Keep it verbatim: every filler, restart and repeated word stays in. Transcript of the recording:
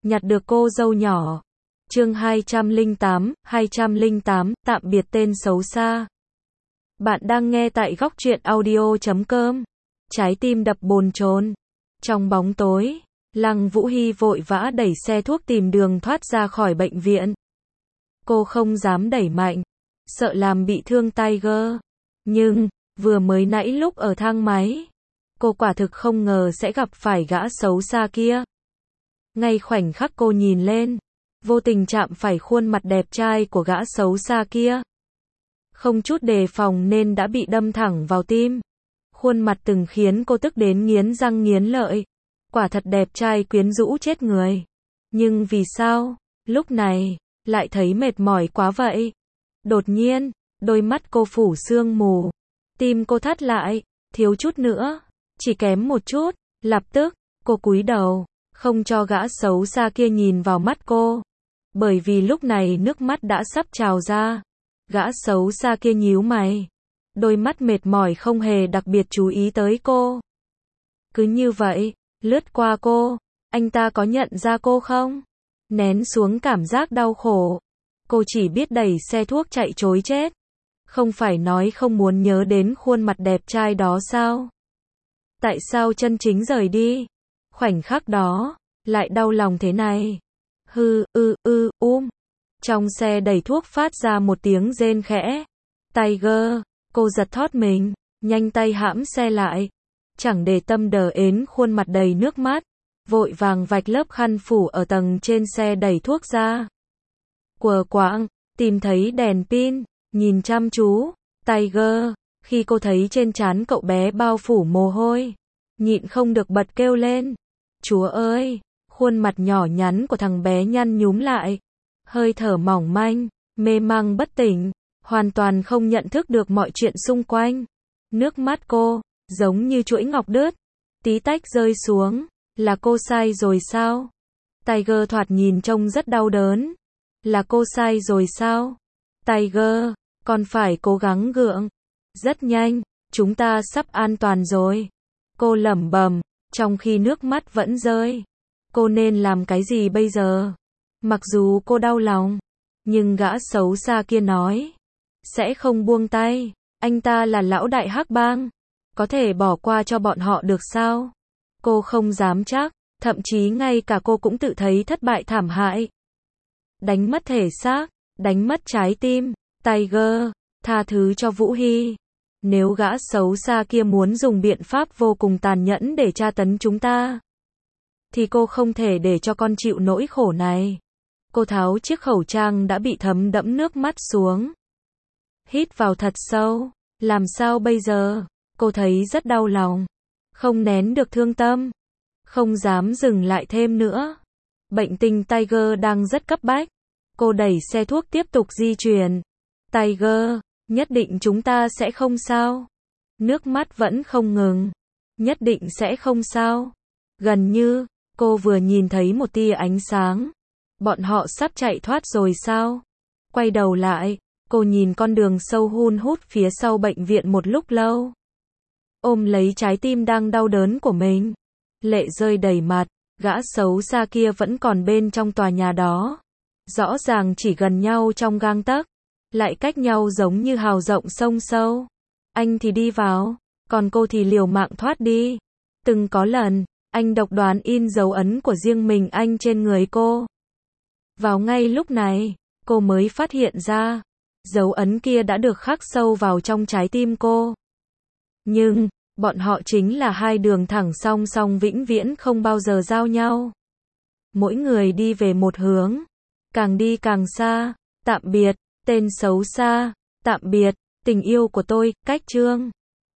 nhặt được cô dâu nhỏ. Chương hai trăm lẻ tám, hai trăm lẻ tám, tạm biệt tên xấu xa. Bạn đang nghe tại góc truyện audio chấm com. Trái tim đập bồn chồn. Trong bóng tối, Lăng Vũ Hy vội vã đẩy xe thuốc tìm đường thoát ra khỏi bệnh viện. Cô không dám đẩy mạnh, sợ làm bị thương Tiger. Nhưng, vừa mới nãy lúc ở thang máy, cô quả thực không ngờ sẽ gặp phải gã xấu xa kia. Ngay khoảnh khắc cô nhìn lên, vô tình chạm phải khuôn mặt đẹp trai của gã xấu xa kia. Không chút đề phòng nên đã bị đâm thẳng vào tim. Khuôn mặt từng khiến cô tức đến nghiến răng nghiến lợi. Quả thật đẹp trai quyến rũ chết người. Nhưng vì sao, lúc này, lại thấy mệt mỏi quá vậy? Đột nhiên, đôi mắt cô phủ sương mù. Tim cô thắt lại, thiếu chút nữa, chỉ kém một chút. Lập tức, cô cúi đầu, không cho gã xấu xa kia nhìn vào mắt cô. Bởi vì lúc này nước mắt đã sắp trào ra. Gã xấu xa kia nhíu mày. Đôi mắt mệt mỏi không hề đặc biệt chú ý tới cô. Cứ như vậy, lướt qua cô. Anh ta có nhận ra cô không? Nén xuống cảm giác đau khổ. Cô chỉ biết đẩy xe thuốc chạy trối chết. Không phải nói không muốn nhớ đến khuôn mặt đẹp trai đó sao? Tại sao chân chính rời đi? Khoảnh khắc đó, lại đau lòng thế này. Hư, ư, ư, um. Trong xe đẩy thuốc phát ra một tiếng rên khẽ. Tiger, cô giật thót mình, nhanh tay hãm xe lại. Chẳng để tâm đờ ến khuôn mặt đầy nước mắt. Vội vàng vạch lớp khăn phủ ở tầng trên xe đẩy thuốc ra. Quờ quạng, tìm thấy đèn pin, nhìn chăm chú. Tiger, khi cô thấy trên trán cậu bé bao phủ mồ hôi, nhịn không được bật kêu lên. Chúa ơi! Khuôn mặt nhỏ nhắn của thằng bé nhăn nhúm lại. Hơi thở mỏng manh, mê mang bất tỉnh, hoàn toàn không nhận thức được mọi chuyện xung quanh. Nước mắt cô, giống như chuỗi ngọc đứt, tí tách rơi xuống. Là cô sai rồi sao? Tiger thoạt nhìn trông rất đau đớn. Là cô sai rồi sao? Tiger, còn phải cố gắng gượng. Rất nhanh, chúng ta sắp an toàn rồi. Cô lẩm bẩm, trong khi nước mắt vẫn rơi. Cô nên làm cái gì bây giờ? Mặc dù cô đau lòng, nhưng gã xấu xa kia nói sẽ không buông tay. Anh ta là lão đại hắc bang, có thể bỏ qua cho bọn họ được sao? Cô không dám chắc, thậm chí ngay cả cô cũng tự thấy thất bại thảm hại. Đánh mất thể xác, đánh mất trái tim. Tiger, tha thứ cho Vũ Hy. Nếu gã xấu xa kia muốn dùng biện pháp vô cùng tàn nhẫn để tra tấn chúng ta, thì cô không thể để cho con chịu nỗi khổ này. Cô tháo chiếc khẩu trang đã bị thấm đẫm nước mắt xuống. Hít vào thật sâu. Làm sao bây giờ? Cô thấy rất đau lòng. Không nén được thương tâm. Không dám dừng lại thêm nữa. Bệnh tình Tiger đang rất cấp bách. Cô đẩy xe thuốc tiếp tục di chuyển. Tiger, nhất định chúng ta sẽ không sao. Nước mắt vẫn không ngừng. Nhất định sẽ không sao. Gần như, cô vừa nhìn thấy một tia ánh sáng. Bọn họ sắp chạy thoát rồi sao? Quay đầu lại, cô nhìn con đường sâu hun hút phía sau bệnh viện một lúc lâu. Ôm lấy trái tim đang đau đớn của mình. Lệ rơi đầy mặt, gã xấu xa kia vẫn còn bên trong tòa nhà đó. Rõ ràng chỉ gần nhau trong gang tấc, lại cách nhau giống như hào rộng sông sâu. Anh thì đi vào, còn cô thì liều mạng thoát đi. Từng có lần, anh độc đoán in dấu ấn của riêng mình anh trên người cô. Vào ngay lúc này, cô mới phát hiện ra, dấu ấn kia đã được khắc sâu vào trong trái tim cô. Nhưng, bọn họ chính là hai đường thẳng song song vĩnh viễn không bao giờ giao nhau. Mỗi người đi về một hướng, càng đi càng xa. Tạm biệt, tên xấu xa. Tạm biệt, tình yêu của tôi. Cách chương